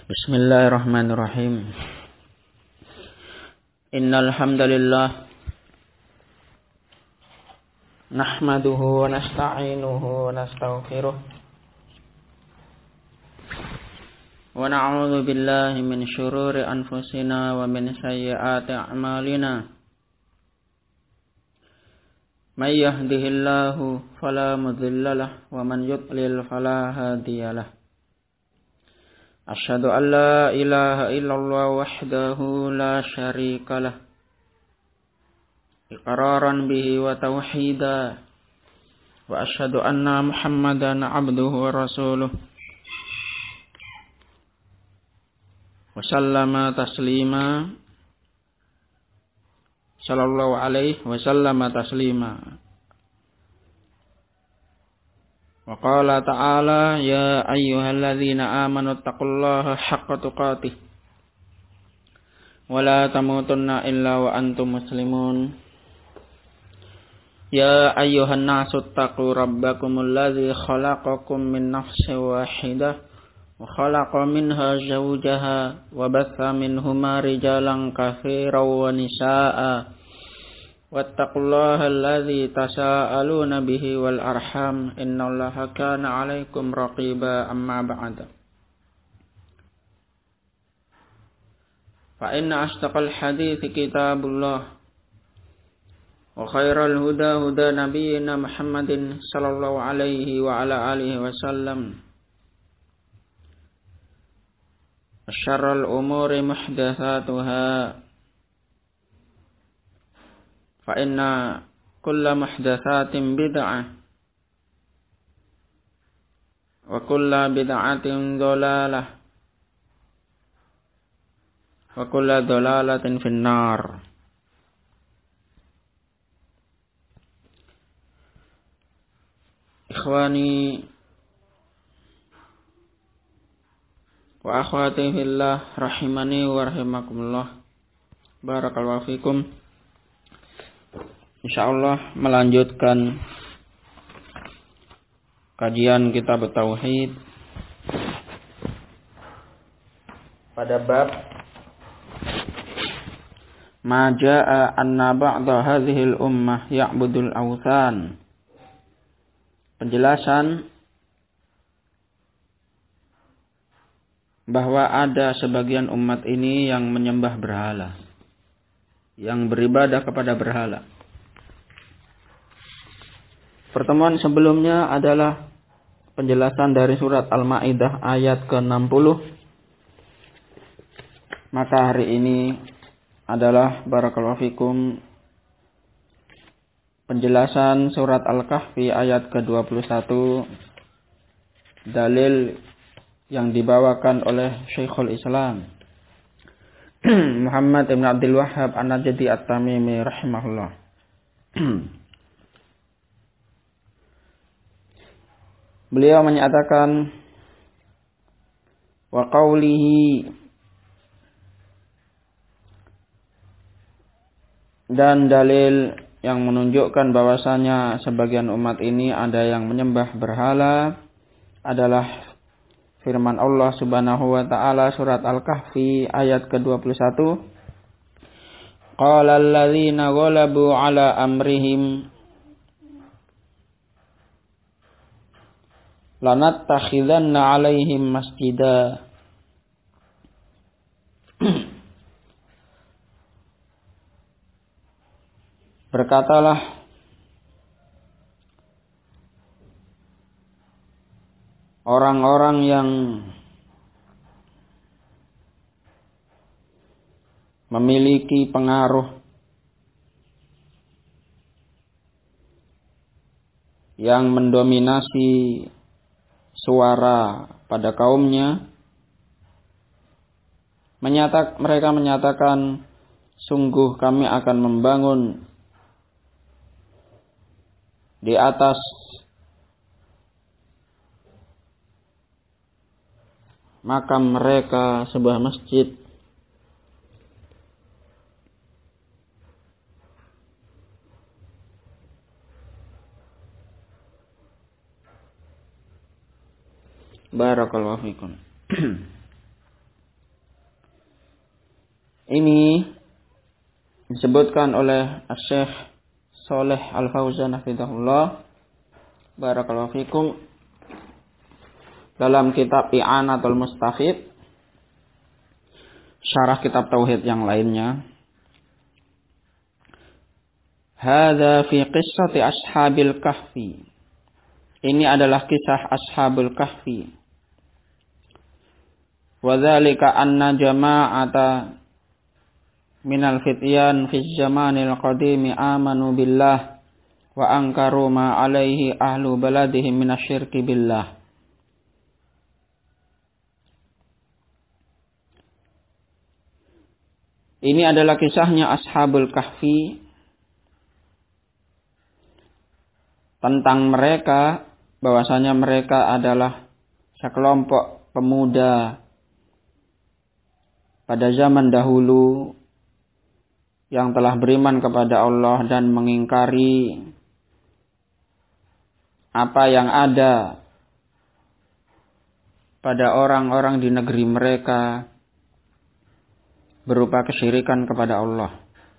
Bismillahirrahmanirrahim. Innal hamdalillah nahmaduhu wa nasta'inuhu wa nastaghfiruh wa na'udzu billahi min syururi anfusina wa min sayyiati a'malina. May yahdihillahu fala mudilla lahu wa man yudlil fala hadiyalah. Asyhadu an la ilaha illallah wahdahu la syarika lah iqraran bihi wa tauhida wa asyhadu anna Muhammadan abduhu wa rasuluh wa sallama taslima sallallahu alaihi wa sallama taslima. Wa qala ta'ala ya ayyuhalladzina amanu taqullaha haqqa tuqatih wa la tamutunna illa wa antum muslimun. Ya ayyuhan nasu taqu rabbakumul ladzi khalaqakum min nafsin wahidah wa khalaqa minha zawjaha wa batha minhuma rijalan katsiran wa nisaa'a wattaqullaha alladzi tasaaluna bihi wal arham innallaha kana 'alaikum raqiba. Amma ba'd. Fa inna asdaqal hadithi kitabullah wa khairal huda huda nabiyyina Muhammadin sallallahu alaihi wa ala alihi wasallam. Wa syarrul umuri muhdatsatuha fa inna kulla muhdatsatin bid'ah wa kulla bid'atin dhalalah wa kulla dhalalatin finnar. Ikhwani wa akhwati fillah rahimani wa rahimakumullah. Barakallahu fikum. Insyaallah melanjutkan kajian kitab tauhid pada bab ma jaa anna ba'da hadhil ummah ya'budul awthan. Penjelasan bahwa ada sebagian umat ini yang menyembah berhala, yang beribadah kepada berhala. Pertemuan sebelumnya adalah penjelasan dari surat Al-Maidah ayat ke-60. Maka hari ini adalah barakallahu fikum penjelasan surat Al-Kahfi ayat ke-21, dalil yang dibawakan oleh Syekhul Islam Muhammad ibn Abdul Wahhab An-Najdi At-Tamimi rahimahullah. Beliau menyatakan wa qawlihi, dan dalil yang menunjukkan bahwasanya sebagian umat ini ada yang menyembah berhala adalah firman Allah Subhanahu wa taala surat Al-Kahfi ayat ke-21. Qala alladzina ghalabu ala amrihim lanattakhidanna 'alaihim masjida. Berkatalah orang-orang yang memiliki pengaruh, yang mendominasi suara pada kaumnya, mereka menyatakan, sungguh kami akan membangun di atas makam mereka sebuah masjid. Barakallahu fikum. Ini disebutkan oleh Syekh Shalih Al-Fauzan hafizahullah barakallahu fikum dalam kitab I'anatul Mustafid, syarah kitab tauhid yang lainnya. Hadza fi qissati ashabil kahfi. Ini adalah kisah ashabul kahfi. Wa dzalika anna jama'ata minal fityan fi zamanil qadimi amanu billah wa ankaru ma alaihi ahlu baladihim minasyirki billah. Ini adalah kisahnya ashabul kahfi, tentang mereka bahwasanya mereka adalah sekelompok pemuda pada zaman dahulu yang telah beriman kepada Allah dan mengingkari apa yang ada pada orang-orang di negeri mereka berupa kesyirikan kepada Allah.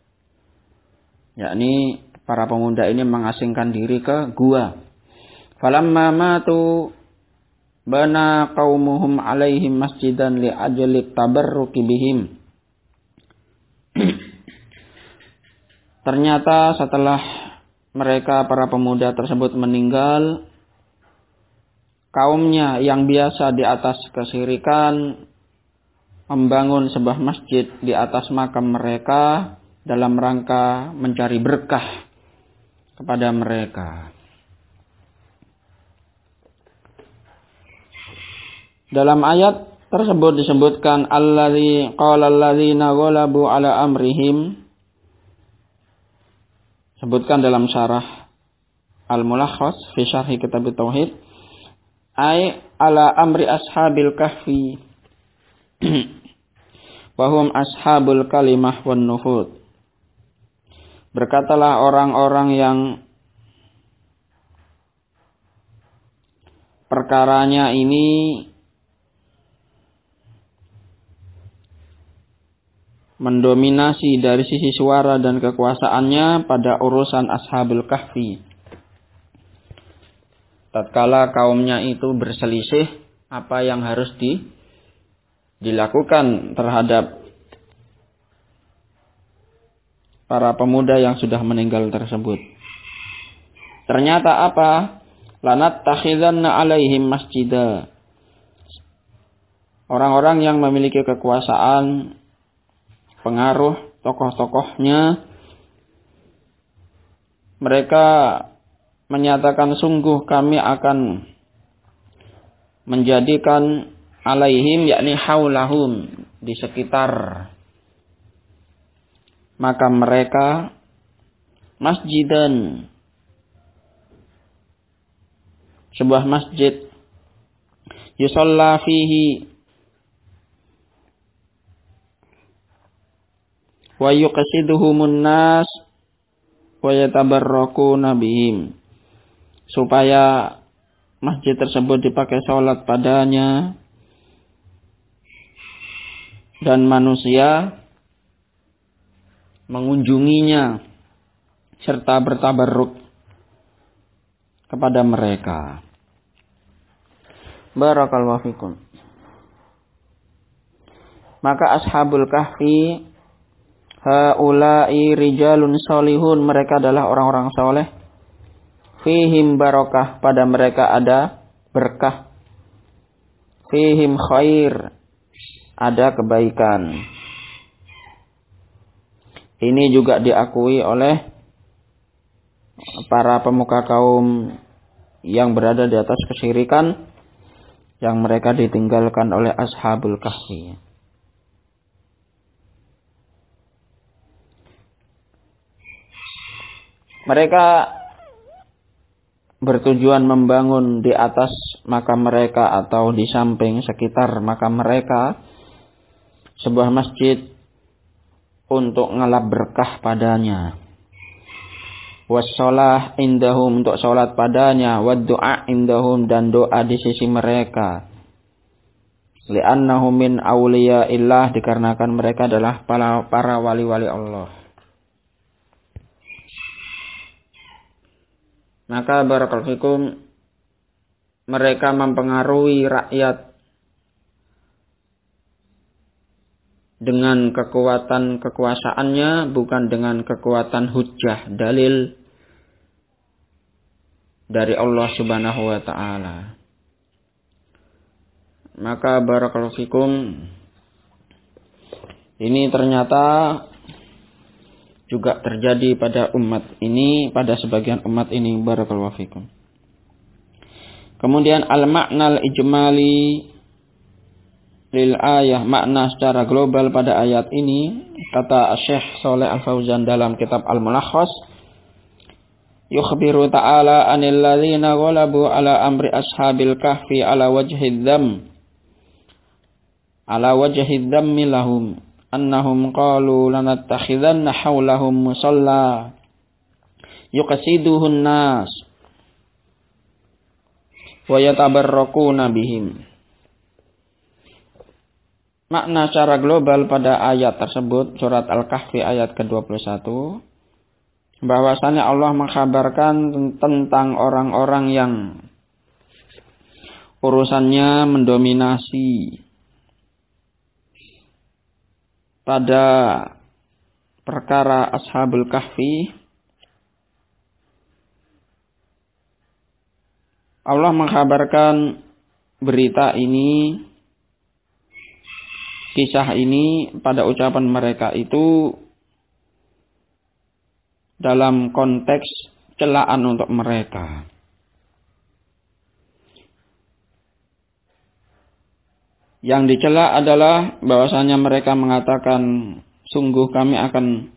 Yakni para pemuda ini mengasingkan diri ke gua. Falamma matu bana qaumuhum alaihim masjidan li ajli tabarruki bihim. Ternyata setelah mereka para pemuda tersebut meninggal, kaumnya yang biasa di atas kesyirikan membangun sebuah masjid di atas makam mereka dalam rangka mencari berkah kepada mereka. Dalam ayat tersebut disebutkan allazi qala allazina ghalabu ala amrihim. Sebutkan dalam syarah Al-Mulakhas fi syarhi kitab tauhid ay ala amri ashabil kahfi wa hum ashabul kalimah wan nufud. Berkatalah orang-orang yang perkaranya ini mendominasi dari sisi suara dan kekuasaannya pada urusan ashabul kahfi. Tatkala kaumnya itu berselisih apa yang harus dilakukan terhadap para pemuda yang sudah meninggal tersebut. Ternyata apa? Lanattakhizanna alaihim masjida. Orang-orang yang memiliki kekuasaan, pengaruh, tokoh-tokohnya, mereka menyatakan sungguh kami akan menjadikan alaihim yakni haulahum di sekitar makam mereka masjidan, sebuah masjid, yusalla fihi wa yuqsiduhumun nas wa yatabarrakuna bihim, supaya masjid tersebut dipakai salat padanya dan manusia mengunjunginya serta bertabarruk kepada mereka. Barakallahu fikum. Maka ashabul kahfi haula'i rijalun salihun, mereka adalah orang-orang soleh. Fihim barokah, pada mereka ada berkah. Fihim khair, ada kebaikan. Ini juga diakui oleh para pemuka kaum yang berada di atas kesyirikan yang mereka ditinggalkan oleh ashabul kahfi. Mereka bertujuan membangun di atas makam mereka atau di samping sekitar makam mereka sebuah masjid untuk ngelap berkah padanya. Wassalah indahum, untuk sholat padanya. Waddu'a indahum, dan doa di sisi mereka. li'annahum min awliyaillah, dikarenakan mereka adalah para wali-wali Allah. Maka barakallahu fikum, mereka mempengaruhi rakyat dengan kekuatan kekuasaannya, bukan dengan kekuatan hujjah, dalil dari Allah Subhanahu wa ta'ala. Maka barakallahu fikum, ini ternyata juga terjadi pada umat ini, pada sebagian umat ini, barakallahu fikum. Kemudian al-ma'nal ijmali lil ayah, makna secara global pada ayat ini, kata Syekh Shalih Al-Fauzan dalam kitab Al-Mulakhas, yukhbiru ta'ala anil ladzina ghalabu ala amri ashabil kahfi ala wajhid dhammi lahum annahum qalu lanattakhidanna hawlahum musalla yuqasiduhun nas wa yatabarrakuna bihim. Makna secara global pada ayat tersebut, surat Al-Kahfi ayat ke-21, bahwasanya Allah mengkhabarkan tentang orang-orang yang urusannya mendominasi pada perkara Ashabul Kahfi. Allah mengkhabarkan berita ini, kisah ini pada ucapan mereka itu dalam konteks celaan untuk mereka. Yang dicela adalah bahwasanya mereka mengatakan, sungguh kami akan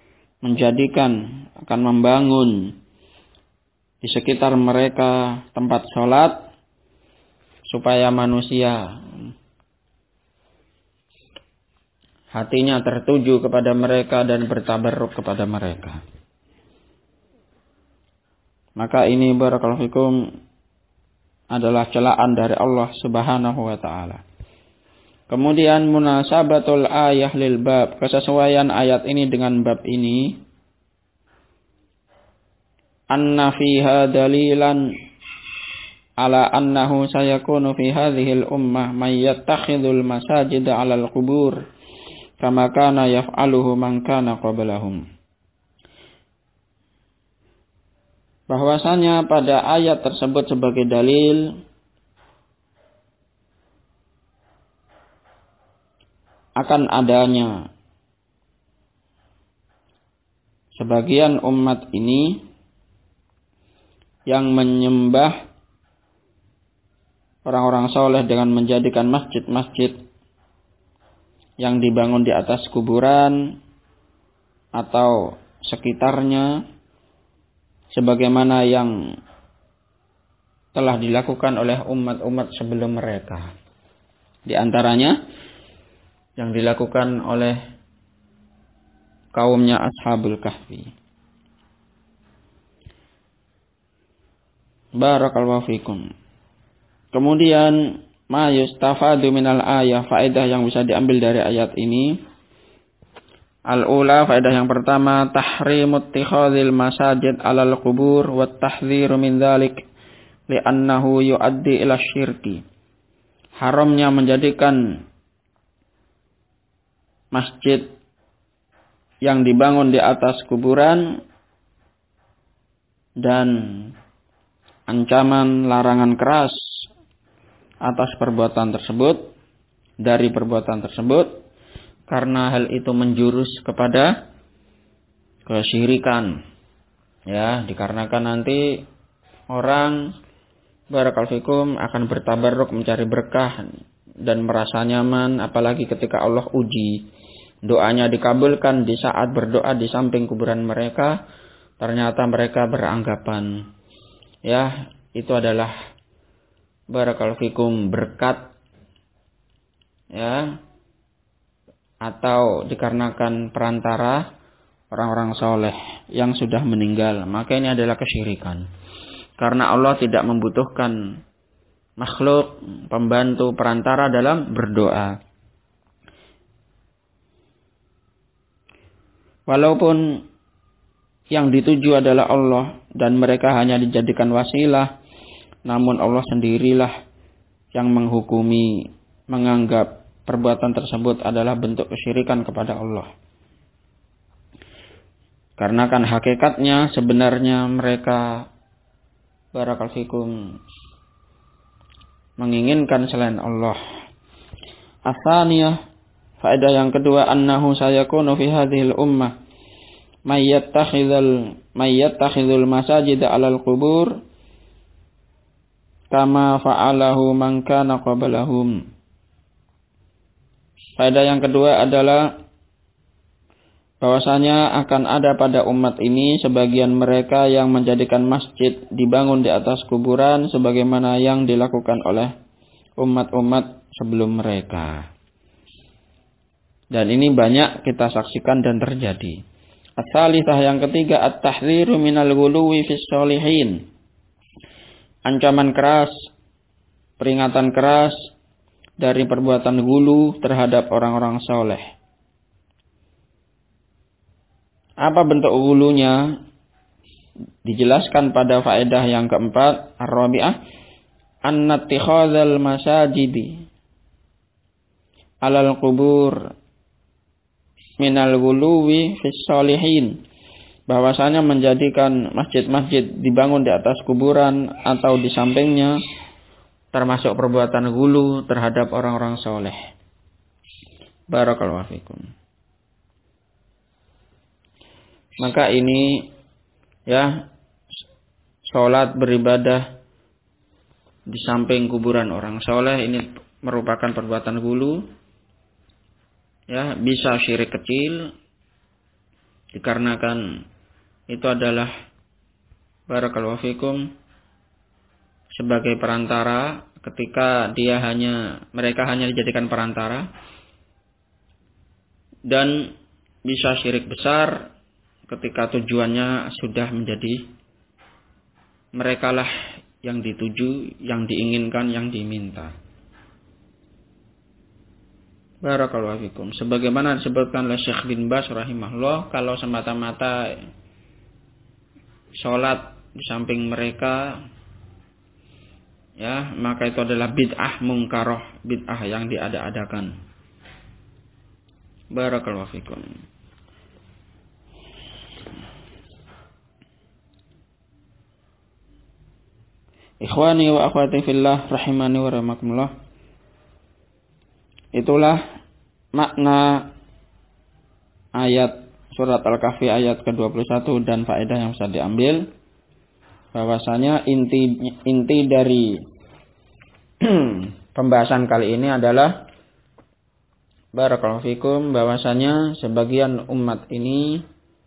membangun di sekitar mereka tempat sholat supaya manusia hatinya tertuju kepada mereka dan bertabarruk kepada mereka. Maka ini barakallahu fikum adalah celaan dari Allah Subhanahu wa ta'ala. Kemudian munasabatul ayah lil bab, kesesuaian ayat ini dengan bab ini. Anna fiha dalilan ala annahu sayakunu fi hadhil ummah man yattakhidul masajid 'alal qubur kama kana yaf'aluhu man kana qablahum. Bahwasanya pada ayat tersebut sebagai dalil akan adanya sebagian umat ini yang menyembah orang-orang soleh dengan menjadikan masjid-masjid yang dibangun di atas kuburan atau sekitarnya, sebagaimana yang telah dilakukan oleh umat-umat sebelum mereka. Di antaranya yang dilakukan oleh kaumnya Ashabul Kahfi. Barakallahu fikum. Kemudian ma yustafadu minal ayah, faedah yang bisa diambil dari ayat ini. Al-ula, faedah yang pertama, tahrimut ittikhadzil masajid 'alal qubur wa tahdhiru min dzalik li'annahu yuaddi ila syirki. Haramnya menjadikan masjid yang dibangun di atas kuburan, dan ancaman larangan keras atas perbuatan tersebut, dari perbuatan tersebut, karena hal itu menjurus kepada kesyirikan. Ya, dikarenakan nanti orang barakallahu fikum akan bertabarruk mencari berkah dan merasa nyaman, apalagi ketika Allah uji doanya dikabulkan di saat berdoa di samping kuburan mereka, ternyata mereka beranggapan ya itu adalah barakallahu fikum berkat, ya, atau dikarenakan perantara orang-orang soleh yang sudah meninggal. Maka ini adalah kesyirikan, karena Allah tidak membutuhkan makhluk, pembantu, perantara dalam berdoa. Walaupun yang dituju adalah Allah dan mereka hanya dijadikan wasilah, namun Allah sendirilah yang menghukumi, menganggap perbuatan tersebut adalah bentuk kesyirikan kepada Allah. Karena kan hakikatnya sebenarnya mereka barakallahu fikum menginginkan selain Allah. Atsaniyah, faedah yang kedua, annahu sayakunu fi hadhil ummah may yattakhidhul masajid 'alal qubur kama fa'alahu man kana qablahum. Faedah yang kedua adalah bahwasanya akan ada pada umat ini sebagian mereka yang menjadikan masjid dibangun di atas kuburan sebagaimana yang dilakukan oleh umat-umat sebelum mereka. Dan ini banyak kita saksikan dan terjadi. As-salisah, yang ketiga, at-tahdziru minal ghuluwi fis sholihin. Ancaman keras, peringatan keras dari perbuatan ghulu terhadap orang-orang soleh. Apa bentuk ghulunya? Dijelaskan pada faedah yang keempat, ar-rabi'ah, anna ittikhadzal masajidi 'alal qubur minal ghuluwi fis sholihin. Bahwasanya menjadikan masjid-masjid dibangun di atas kuburan atau di sampingnya termasuk perbuatan ghulu terhadap orang-orang soleh. Barakallahu fikum. Maka ini ya, sholat beribadah di samping kuburan orang soleh ini merupakan perbuatan ghulu. Ya, bisa syirik kecil dikarenakan itu adalah barakallahu fikum sebagai perantara ketika mereka hanya dijadikan perantara, dan bisa syirik besar ketika tujuannya sudah menjadi merekalah yang dituju, yang diinginkan, yang diminta. Barakallahu fikum. Sebagaimana disebutkan oleh Syekh bin Baz rahimahullah, kalau semata-mata sholat di samping mereka, ya, maka itu adalah bid'ah mungkaroh, bid'ah yang diada-adakan. Barakallahu fikum. Ikhwani wa akhwati fillah rahimani wa rahimakumullah. Itulah makna ayat surat Al-Kahfi ayat ke-21 dan faedah yang bisa diambil. Bahwasanya inti dari pembahasan kali ini adalah barakallahu fikum, bahwasanya sebagian umat ini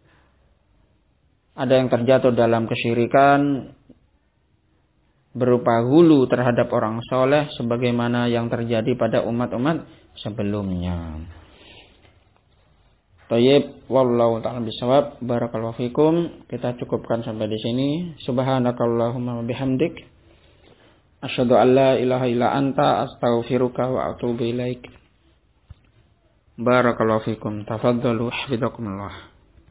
ada yang terjatuh dalam kesyirikan berupa hulu terhadap orang soleh sebagaimana yang terjadi pada umat-umat sebelumnya. Thayyib, wallahu ta'ala bisawab. Barakallahu fikum. Kita cukupkan sampai di sini. Subhanakallahumma wa bihamdik, asyhadu an la ilaha illa anta, astaghfiruka wa atubu ilaik. Barakallahu fikum. Tafadhalu, hafizakumullah.